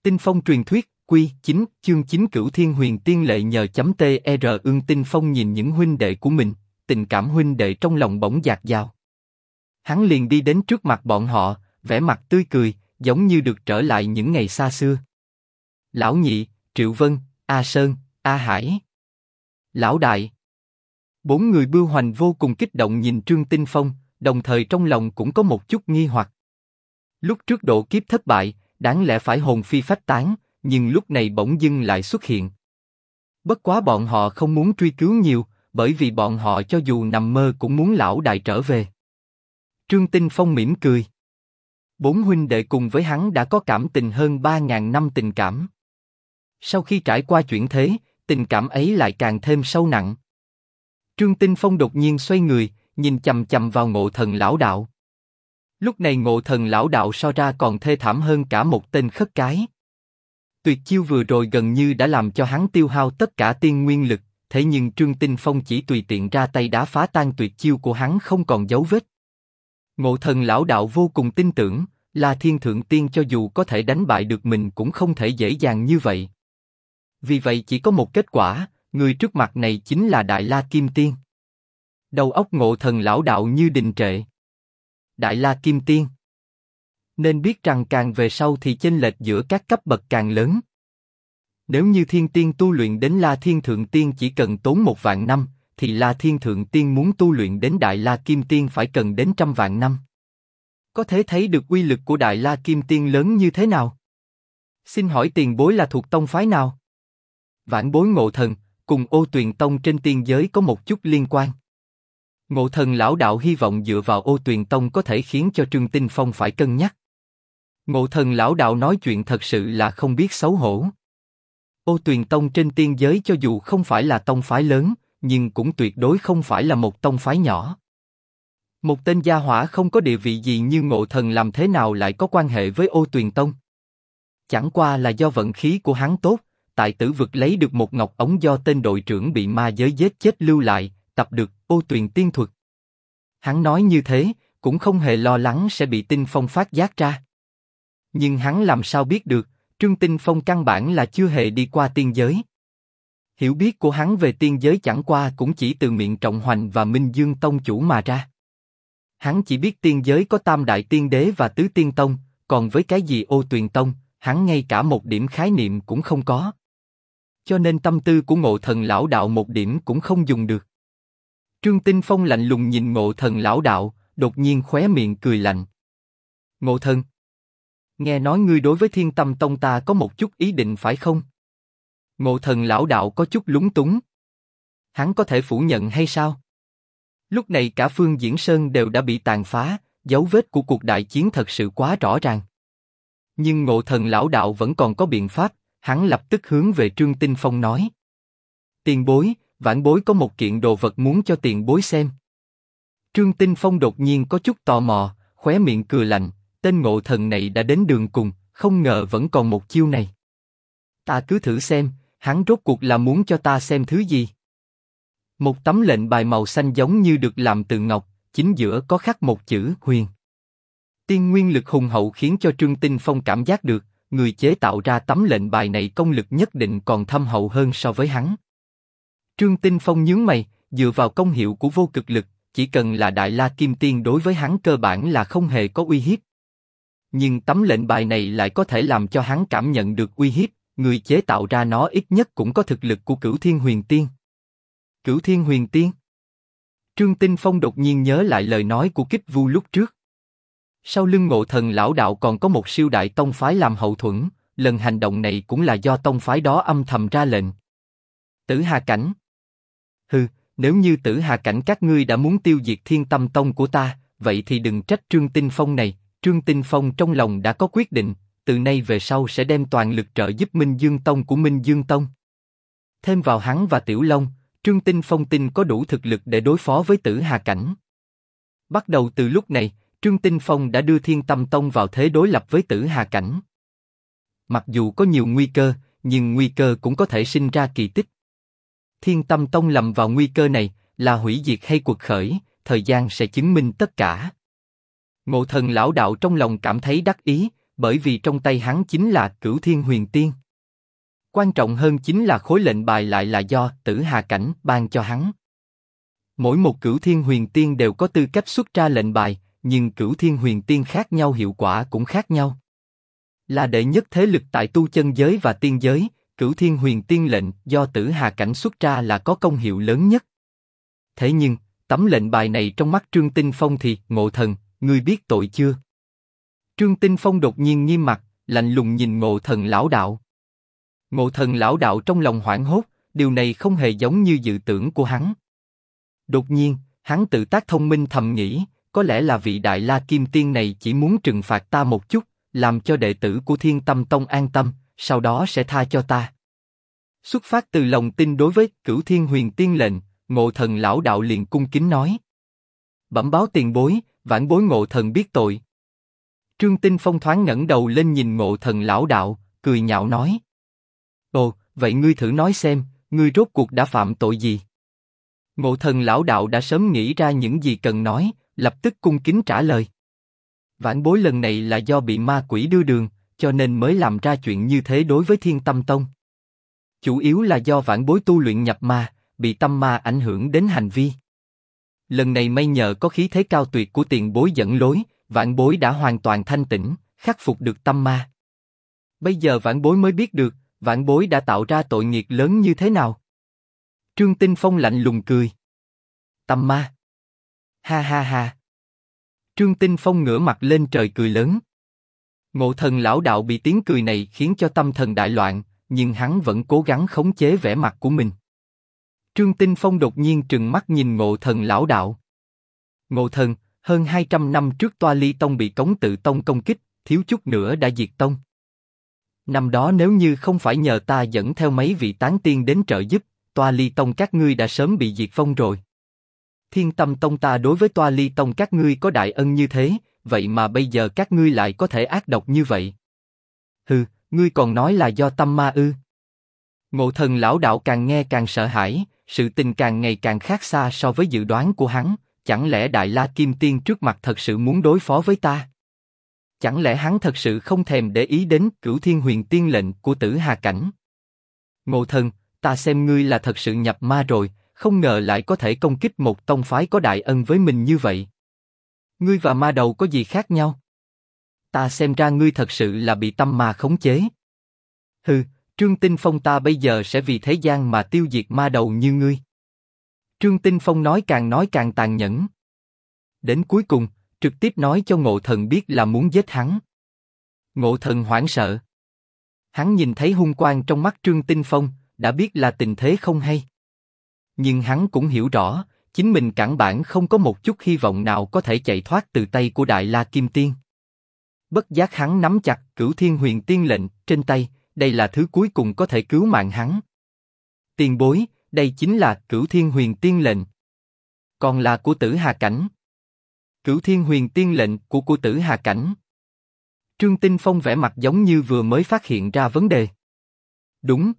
Tinh phong truyền thuyết, Quy 9, chương 9 Cửu Thiên Huyền Tiên lệ nhờ .tr Ưng Tinh Phong nhìn những huynh đệ của mình, tình cảm huynh đệ trong lòng bỗng dạt dào. Hắn liền đi đến trước mặt bọn họ, vẻ mặt tươi cười, giống như được trở lại những ngày xa xưa. Lão Nhị, Triệu Vân, A Sơn, A Hải, Lão Đại. 4 người Bưu Hoành vô cùng kích động nhìn Trương Tinh Phong, đồng thời trong lòng cũng có một chút nghi hoặc. Lúc trước độ kiếp thất bại, đáng lẽ phải hồn phi phách tán, nhưng lúc này bỗng dưng lại xuất hiện. Bất quá bọn họ không muốn truy cứu nhiều, bởi vì bọn họ cho dù nằm mơ cũng muốn Lão Đại trở về. Trương Tinh Phong mỉm cười. 4 huynh đệ cùng với hắn đã có cảm tình hơn 3.000 năm tình cảm. Sau khi trải qua chuyển thế, tình cảm ấy lại càng thêm sâu nặng. Trương Tinh Phong đột nhiên xoay người, nhìn chằm chằm vào Ngộ Thần Lão Đạo. Lúc này Ngộ Thần Lão Đạo so ra còn thê thảm hơn cả một tên khất cái. Tuyệt chiêu vừa rồi gần như đã làm cho hắn tiêu hao tất cả tiên nguyên lực, thế nhưng Trương Tinh Phong chỉ tùy tiện ra tay đã phá tan tuyệt chiêu của hắn không còn dấu vết. Ngộ Thần Lão Đạo vô cùng tin tưởng, La Thiên Thượng Tiên cho dù có thể đánh bại được mình cũng không thể dễ dàng như vậy. Vì vậy chỉ có một kết quả, người trước mặt này chính là Đại La Kim Tiên. Đầu óc Ngộ Thần Lão Đạo như đình trệ. Đại La Kim Tiên. Nên biết rằng càng về sau thì chênh lệch giữa các cấp bậc càng lớn. Nếu như Thiên Tiên tu luyện đến La Thiên Thượng Tiên chỉ cần tốn 1.000 năm, thì La Thiên Thượng Tiên muốn tu luyện đến Đại La Kim Tiên phải cần đến 100.000 năm. Có thể thấy được uy lực của Đại La Kim Tiên lớn như thế nào. Xin hỏi tiền bối là thuộc tông phái nào? Vãn bối Ngộ Thần, cùng Ô Tuyền Tông trên tiên giới có một chút liên quan. Ngộ Thần Lão Đạo hy vọng dựa vào Ô Tuyền Tông có thể khiến cho Trương Tinh Phong phải cân nhắc. Ngộ Thần Lão Đạo nói chuyện thật sự là không biết xấu hổ. Ô Tuyền Tông trên tiên giới cho dù không phải là tông phái lớn, nhưng cũng tuyệt đối không phải là một tông phái nhỏ. Một tên gia hỏa không có địa vị gì như Ngộ Thần làm thế nào lại có quan hệ với Ô Tuyền Tông? Chẳng qua là do vận khí của hắn tốt, tại Tử Vực lấy được một ngọc ống do tên đội trưởng bị ma giới giết chết lưu lại, tập được Ô Tuyền Tiên Thuật. Hắn nói như thế, cũng không hề lo lắng sẽ bị Tinh Phong phát giác ra. Nhưng hắn làm sao biết được, Trương Tinh Phong căn bản là chưa hề đi qua tiên giới. Hiểu biết của hắn về tiên giới chẳng qua cũng chỉ từ miệng Trọng Hoành và Minh Dương Tông chủ mà ra. Hắn chỉ biết tiên giới có Tam Đại Tiên Đế và Tứ Tiên Tông, còn với cái gì Ô Tuyền Tông, hắn ngay cả một điểm khái niệm cũng không có. Cho nên tâm tư của Ngộ Thần Lão Đạo một điểm cũng không dùng được. Trương Tinh Phong lạnh lùng nhìn Ngộ Thần Lão Đạo, đột nhiên khóe miệng cười lạnh. Ngộ Thần, nghe nói ngươi đối với Thiên Tâm Tông ta có một chút ý định phải không? Ngộ Thần Lão Đạo có chút lúng túng. Hắn có thể phủ nhận hay sao? Lúc này cả Phương Diễn Sơn đều đã bị tàn phá, dấu vết của cuộc đại chiến thật sự quá rõ ràng. Nhưng Ngộ Thần Lão Đạo vẫn còn có biện pháp, hắn lập tức hướng về Trương Tinh Phong nói. Tiền bối, vãn bối có một kiện đồ vật muốn cho tiền bối xem. Trương Tinh Phong đột nhiên có chút tò mò, khóe miệng cười lạnh, tên Ngộ Thần này đã đến đường cùng, không ngờ vẫn còn một chiêu này. Ta cứ thử xem, hắn rốt cuộc là muốn cho ta xem thứ gì. Một tấm lệnh bài màu xanh giống như được làm từ ngọc, chính giữa có khắc một chữ Huyền. Tiên nguyên lực hùng hậu khiến cho Trương Tinh Phong cảm giác được, người chế tạo ra tấm lệnh bài này công lực nhất định còn thâm hậu hơn so với hắn. Trương Tinh Phong nhướng mày, dựa vào công hiệu của vô cực lực, chỉ cần là Đại La Kim Tiên đối với hắn cơ bản là không hề có uy hiếp. Nhưng tấm lệnh bài này lại có thể làm cho hắn cảm nhận được uy hiếp, người chế tạo ra nó ít nhất cũng có thực lực của Cửu Thiên Huyền Tiên. Cửu Thiên Huyền Tiên? Trương Tinh Phong đột nhiên nhớ lại lời nói của Kích Vu lúc trước. Sau lưng Ngộ Thần Lão Đạo còn có một siêu đại tông phái làm hậu thuẫn, lần hành động này cũng là do tông phái đó âm thầm ra lệnh. Tử Hà Cảnh. Hừ, nếu như Tử Hà Cảnh các ngươi đã muốn tiêu diệt Thiên Tâm Tông của ta, vậy thì đừng trách Trương Tinh Phong này. Trương Tinh Phong trong lòng đã có quyết định, từ nay về sau sẽ đem toàn lực trợ giúp Minh Dương Tông của Minh Dương Tông. Thêm vào hắn và Tiểu Long, Trương Tinh Phong tin có đủ thực lực để đối phó với Tử Hà Cảnh. Bắt đầu từ lúc này, Trương Tinh Phong đã đưa Thiên Tâm Tông vào thế đối lập với Tử Hà Cảnh. Mặc dù có nhiều nguy cơ, nhưng nguy cơ cũng có thể sinh ra kỳ tích. Thiên Tâm Tông lầm vào nguy cơ này, là hủy diệt hay cuộc khởi, thời gian sẽ chứng minh tất cả. Ngộ Thần Lão Đạo trong lòng cảm thấy đắc ý, bởi vì trong tay hắn chính là Cửu Thiên Huyền Tiên. Quan trọng hơn chính là khối lệnh bài lại là do Tử Hà Cảnh ban cho hắn. Mỗi một Cửu Thiên Huyền Tiên đều có tư cách xuất ra lệnh bài, nhưng Cửu Thiên Huyền Tiên khác nhau hiệu quả cũng khác nhau. Là đệ nhất thế lực tại tu chân giới và tiên giới, Cửu Thiên Huyền Tiên lệnh do Tử Hà Cảnh xuất ra là có công hiệu lớn nhất. Thế nhưng, tấm lệnh bài này trong mắt Trương Tinh Phong thì, Ngộ Thần, ngươi biết tội chưa? Trương Tinh Phong đột nhiên nghiêm mặt, lạnh lùng nhìn Ngộ Thần lão đạo. Ngộ Thần lão đạo trong lòng hoảng hốt, điều này không hề giống như dự tưởng của hắn. Đột nhiên, hắn tự tác thông minh thầm nghĩ, có lẽ là vị Đại La Kim Tiên này chỉ muốn trừng phạt ta một chút, làm cho đệ tử của Thiên Tâm Tông an tâm, sau đó sẽ tha cho ta. Xuất phát từ lòng tin đối với Cửu Thiên Huyền Tiên lệnh, Ngộ Thần lão đạo liền cung kính nói: bẩm báo tiền bối, vãn bối Ngộ Thần biết tội. Trương Tinh Phong thoáng ngẩng đầu lên nhìn Ngộ Thần lão đạo, cười nhạo nói: ồ, vậy ngươi thử nói xem, ngươi rốt cuộc đã phạm tội gì? Ngộ Thần lão đạo đã sớm nghĩ ra những gì cần nói, lập tức cung kính trả lời: vãn bối lần này là do bị ma quỷ đưa đường, cho nên mới làm ra chuyện như thế đối với Thiên Tâm Tông. Chủ yếu là do vãn bối tu luyện nhập ma, bị tâm ma ảnh hưởng đến hành vi. Lần này may nhờ có khí thế cao tuyệt của tiền bối dẫn lối, vãn bối đã hoàn toàn thanh tĩnh, khắc phục được tâm ma. Bây giờ vãn bối mới biết được, vãn bối đã tạo ra tội nghiệp lớn như thế nào. Trương Tinh Phong lạnh lùng cười: tâm ma? Ha ha ha! Trương Tinh Phong ngửa mặt lên trời cười lớn. Ngộ Thần lão đạo bị tiếng cười này khiến cho tâm thần đại loạn, nhưng hắn vẫn cố gắng khống chế vẻ mặt của mình. Trương Tinh Phong đột nhiên trừng mắt nhìn Ngộ Thần lão đạo. Ngộ Thần, hơn 200 năm trước Toa Ly Tông bị Cống Tự Tông công kích, thiếu chút nữa đã diệt tông. Năm đó nếu như không phải nhờ ta dẫn theo mấy vị tán tiên đến trợ giúp, Toa Ly Tông các ngươi đã sớm bị diệt vong rồi. Thiên Tâm Tông ta đối với Toa Ly Tông các ngươi có đại ân như thế, vậy mà bây giờ các ngươi lại có thể ác độc như vậy. Hừ, ngươi còn nói là do tâm ma ư? Ngộ Thần lão đạo càng nghe càng sợ hãi, sự tình càng ngày càng khác xa so với dự đoán của hắn, chẳng lẽ Đại La Kim Tiên trước mặt thật sự muốn đối phó với ta? Chẳng lẽ hắn thật sự không thèm để ý đến Cửu Thiên Huyền Tiên lệnh của Tử Hà Cảnh? Ngộ Thần, ta xem ngươi là thật sự nhập ma rồi, không ngờ lại có thể công kích một tông phái có đại ân với mình như vậy. Ngươi và ma đầu có gì khác nhau? Ta xem ra ngươi thật sự là bị tâm ma khống chế. Hừ, Trương Tinh Phong ta bây giờ sẽ vì thế gian mà tiêu diệt ma đầu như ngươi. Trương Tinh Phong nói càng tàn nhẫn. Đến cuối cùng, trực tiếp nói cho Ngộ Thần biết là muốn giết hắn. Ngộ Thần hoảng sợ. Hắn nhìn thấy hung quang trong mắt Trương Tinh Phong, đã biết là tình thế không hay. Nhưng hắn cũng hiểu rõ, chính mình căn bản không có một chút hy vọng nào có thể chạy thoát từ tay của Đại La Kim Tiên. Bất giác hắn nắm chặt Cửu Thiên Huyền Tiên lệnh trên tay, đây là thứ cuối cùng có thể cứu mạng hắn. Tiền bối, đây chính là Cửu Thiên Huyền Tiên lệnh. Còn là của Tử Hà Cảnh. Cửu Thiên Huyền Tiên lệnh của Tử Hà Cảnh. Trương Tinh Phong vẻ mặt giống như vừa mới phát hiện ra vấn đề. Đúng.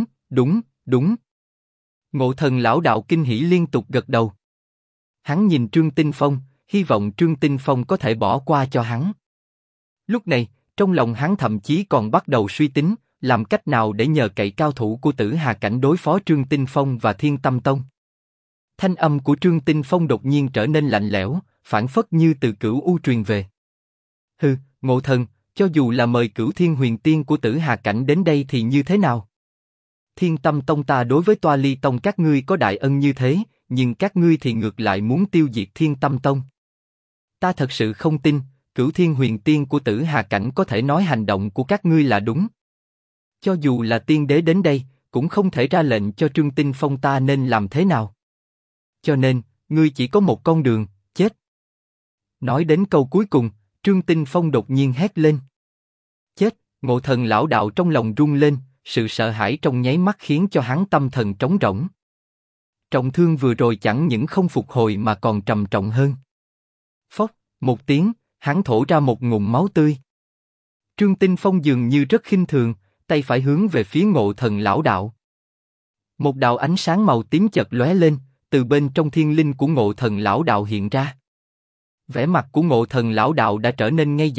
Ngộ Thần lão đạo kinh hỉ liên tục gật đầu. Hắn nhìn Trương Tinh Phong, hy vọng Trương Tinh Phong có thể bỏ qua cho hắn. Lúc này, trong lòng hắn thậm chí còn bắt đầu suy tính, làm cách nào để nhờ cậy cao thủ của Tử Hà Cảnh đối phó Trương Tinh Phong và Thiên Tâm Tông. Thanh âm của Trương Tinh Phong đột nhiên trở nên lạnh lẽo, phảng phất như từ Cửu U truyền về. Hừ, Ngộ Thần, cho dù là mời Cửu Thiên Huyền Tiên của Tử Hà Cảnh đến đây thì như thế nào? Thiên Tâm Tông ta đối với Toa Ly Tông các ngươi có đại ân như thế, nhưng các ngươi thì ngược lại muốn tiêu diệt Thiên Tâm Tông. Ta thật sự không tin, Cửu Thiên Huyền Tiên của Tử Hà Cảnh có thể nói hành động của các ngươi là đúng. Cho dù là tiên đế đến đây, cũng không thể ra lệnh cho Trương Tinh Phong ta nên làm thế nào. Cho nên, ngươi chỉ có một con đường, chết. Nói đến câu cuối cùng, Trương Tinh Phong đột nhiên hét lên. Chết, Ngộ Thần lão đạo trong lòng rung lên, sự sợ hãi trong nháy mắt khiến cho hắn tâm thần trống rỗng. Trọng thương vừa rồi chẳng những không phục hồi mà còn trầm trọng hơn. Phốc, một tiếng, hắn thổ ra một ngụm máu tươi. Trương Tinh Phong dường như rất khinh thường, tay phải hướng về phía Ngộ Thần lão đạo. Một đạo ánh sáng màu tím chợt lóe lên, từ bên trong thiên linh của Ngộ Thần lão đạo hiện ra. Vẻ mặt của Ngộ Thần lão đạo đã trở nên ngây dại,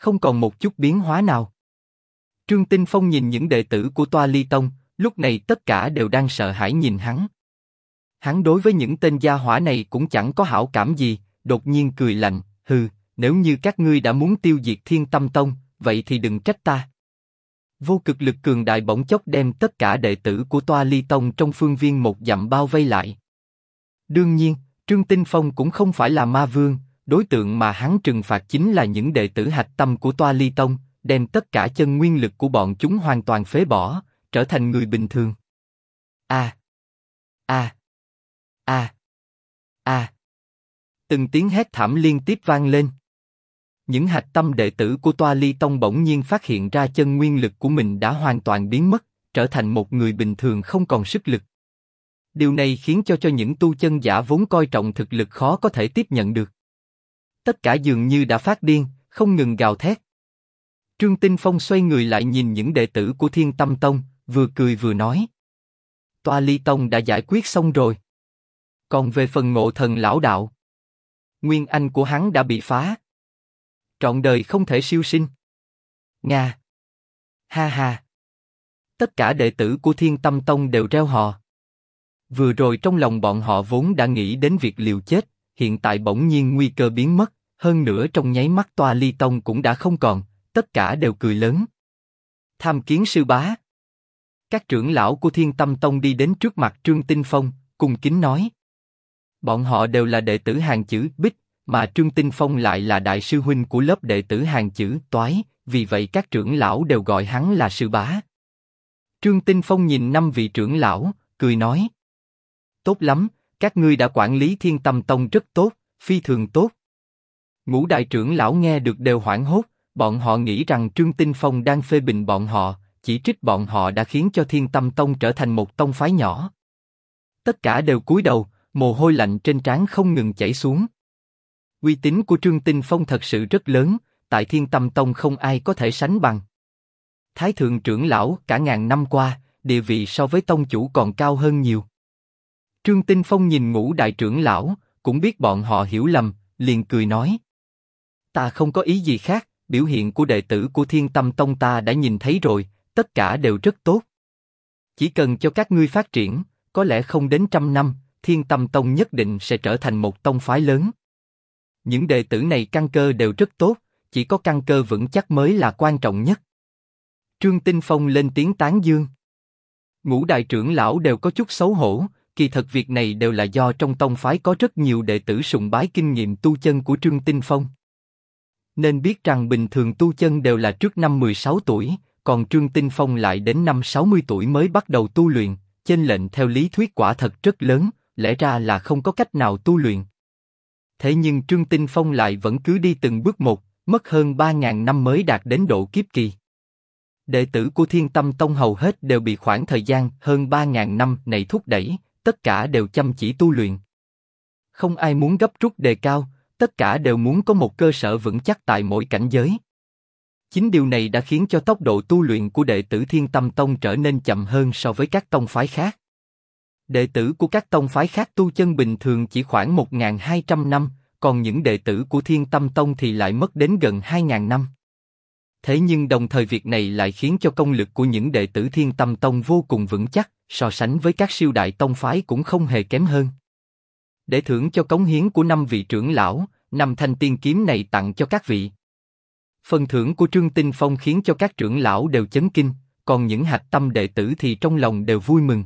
không còn một chút biến hóa nào. Trương Tinh Phong nhìn những đệ tử của Toa Ly Tông, lúc này tất cả đều đang sợ hãi nhìn hắn. Hắn đối với những tên gia hỏa này cũng chẳng có hảo cảm gì, đột nhiên cười lạnh, hừ, nếu như các ngươi đã muốn tiêu diệt Thiên Tâm Tông, vậy thì đừng trách ta. Vô cực lực cường đại bỗng chốc đem tất cả đệ tử của Toa Ly Tông trong phương viên một dặm bao vây lại. Đương nhiên, Trương Tinh Phong cũng không phải là ma vương, đối tượng mà hắn trừng phạt chính là những đệ tử hạch tâm của Toa Ly Tông, đem tất cả chân nguyên lực của bọn chúng hoàn toàn phế bỏ, trở thành người bình thường. A, a, a, a. Từng tiếng hét thảm liên tiếp vang lên. Những hạch tâm đệ tử của Toa Ly Tông bỗng nhiên phát hiện ra chân nguyên lực của mình đã hoàn toàn biến mất, trở thành một người bình thường không còn sức lực. Điều này khiến cho những tu chân giả vốn coi trọng thực lực khó có thể tiếp nhận được. Tất cả dường như đã phát điên, không ngừng gào thét. Trương Tinh Phong xoay người lại nhìn những đệ tử của Thiên Tâm Tông, vừa cười vừa nói. Toa Ly Tông đã giải quyết xong rồi. Còn về phần Ngộ Thần lão đạo, nguyên anh của hắn đã bị phá. Trọn đời không thể siêu sinh. Nga. Ha ha. Tất cả đệ tử của Thiên Tâm Tông đều reo hò. Vừa rồi trong lòng bọn họ vốn đã nghĩ đến việc liều chết, hiện tại bỗng nhiên nguy cơ biến mất, hơn nữa trong nháy mắt Toa Ly Tông cũng đã không còn, tất cả đều cười lớn. Tham kiến sư bá. Các trưởng lão của Thiên Tâm Tông đi đến trước mặt Trương Tinh Phong, cung kính nói. Bọn họ đều là đệ tử hàng chữ Bích, mà Trương Tinh Phong lại là đại sư huynh của lớp đệ tử hàng chữ Toái, vì vậy các trưởng lão đều gọi hắn là sư bá. Trương Tinh Phong nhìn 5 vị trưởng lão, cười nói. Tốt lắm, các ngươi đã quản lý Thiên Tâm Tông rất tốt, phi thường tốt. Ngũ đại trưởng lão nghe được đều hoảng hốt, bọn họ nghĩ rằng Trương Tinh Phong đang phê bình bọn họ, chỉ trích bọn họ đã khiến cho Thiên Tâm Tông trở thành một tông phái nhỏ. Tất cả đều cúi đầu, mồ hôi lạnh trên trán không ngừng chảy xuống. Uy tín của Trương Tinh Phong thật sự rất lớn, tại Thiên Tâm Tông không ai có thể sánh bằng. Thái thượng trưởng lão cả ngàn năm qua, địa vị so với tông chủ còn cao hơn nhiều. Trương Tinh Phong nhìn ngũ đại trưởng lão, cũng biết bọn họ hiểu lầm, liền cười nói. Ta không có ý gì khác, biểu hiện của đệ tử của Thiên Tâm Tông ta đã nhìn thấy rồi, tất cả đều rất tốt. Chỉ cần cho các ngươi phát triển, có lẽ không đến 100 năm, Thiên Tâm Tông nhất định sẽ trở thành một tông phái lớn. Những đệ tử này căn cơ đều rất tốt, chỉ có căn cơ vững chắc mới là quan trọng nhất. Trương Tinh Phong lên tiếng tán dương. Ngũ đại trưởng lão đều có chút xấu hổ, kỳ thật việc này đều là do trong tông phái có rất nhiều đệ tử sùng bái kinh nghiệm tu chân của Trương Tinh Phong. Nên biết rằng bình thường tu chân đều là trước năm 16 tuổi, còn Trương Tinh Phong lại đến năm 60 tuổi mới bắt đầu tu luyện, chênh lệch theo lý thuyết quả thật rất lớn, lẽ ra là không có cách nào tu luyện. Thế nhưng Trương Tinh Phong lại vẫn cứ đi từng bước một, mất hơn 3.000 năm mới đạt đến độ kiếp kỳ. Đệ tử của Thiên Tâm Tông hầu hết đều bị khoảng thời gian hơn 3.000 năm này thúc đẩy, tất cả đều chăm chỉ tu luyện. Không ai muốn gấp rút đề cao, tất cả đều muốn có một cơ sở vững chắc tại mỗi cảnh giới. Chính điều này đã khiến cho tốc độ tu luyện của đệ tử Thiên Tâm Tông trở nên chậm hơn so với các tông phái khác. Đệ tử của các tông phái khác tu chân bình thường chỉ khoảng 1.200 năm, còn những đệ tử của Thiên Tâm Tông thì lại mất đến gần 2.000 năm. Thế nhưng đồng thời việc này lại khiến cho công lực của những đệ tử Thiên Tâm Tông vô cùng vững chắc, so sánh với các siêu đại tông phái cũng không hề kém hơn. Để thưởng cho cống hiến của 5 vị trưởng lão, 5 thanh tiên kiếm này tặng cho các vị. Phần thưởng của Trương Tinh Phong khiến cho các trưởng lão đều chấn kinh, còn những hạch tâm đệ tử thì trong lòng đều vui mừng.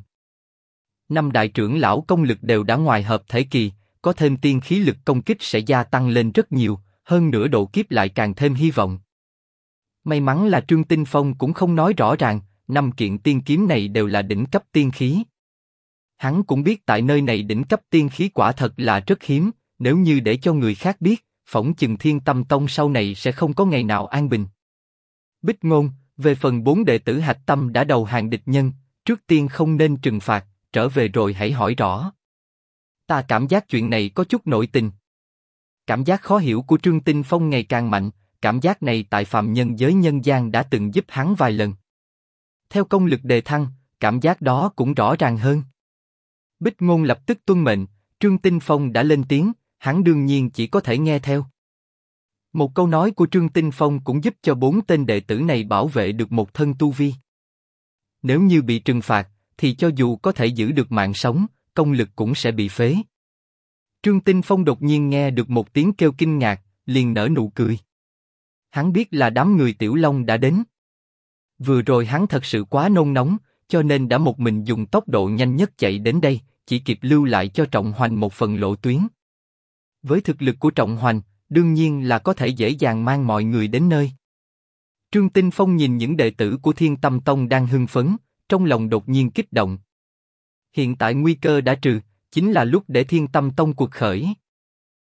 5 đại trưởng lão công lực đều đã ngoài hợp thể kỳ, có thêm tiên khí lực công kích sẽ gia tăng lên rất nhiều, hơn nữa độ kiếp lại càng thêm hy vọng. May mắn là Trương Tinh Phong cũng không nói rõ ràng, 5 kiện tiên kiếm này đều là đỉnh cấp tiên khí. Hắn cũng biết tại nơi này đỉnh cấp tiên khí quả thật là rất hiếm, nếu như để cho người khác biết, phỏng chừng Thiên Tâm Tông sau này sẽ không có ngày nào an bình. Bích Ngôn, về phần 4 đệ tử hạch tâm đã đầu hàng địch nhân, trước tiên không nên trừng phạt, trở về rồi hãy hỏi rõ. Ta cảm giác chuyện này có chút nội tình. Cảm giác khó hiểu của Trương Tinh Phong ngày càng mạnh, cảm giác này tại phàm nhân giới nhân gian đã từng giúp hắn vài lần. Theo công lực đề thăng, cảm giác đó cũng rõ ràng hơn. Bích Ngôn lập tức tuân mệnh, Trương Tinh Phong đã lên tiếng, hắn đương nhiên chỉ có thể nghe theo. Một câu nói của Trương Tinh Phong cũng giúp cho 4 tên đệ tử này bảo vệ được một thân tu vi. Nếu như bị trừng phạt, thì cho dù có thể giữ được mạng sống, công lực cũng sẽ bị phế. Trương Tinh Phong đột nhiên nghe được một tiếng kêu kinh ngạc, liền nở nụ cười. Hắn biết là đám người Tiểu Long đã đến. Vừa rồi hắn thật sự quá nôn nóng, cho nên đã một mình dùng tốc độ nhanh nhất chạy đến đây, chỉ kịp lưu lại cho Trọng Hoành một phần lộ tuyến. Với thực lực của Trọng Hoành, đương nhiên là có thể dễ dàng mang mọi người đến nơi. Trương Tinh Phong nhìn những đệ tử của Thiên Tâm Tông đang hưng phấn, trong lòng đột nhiên kích động. Hiện tại nguy cơ đã trừ, chính là lúc để Thiên Tâm Tông cuộc khởi.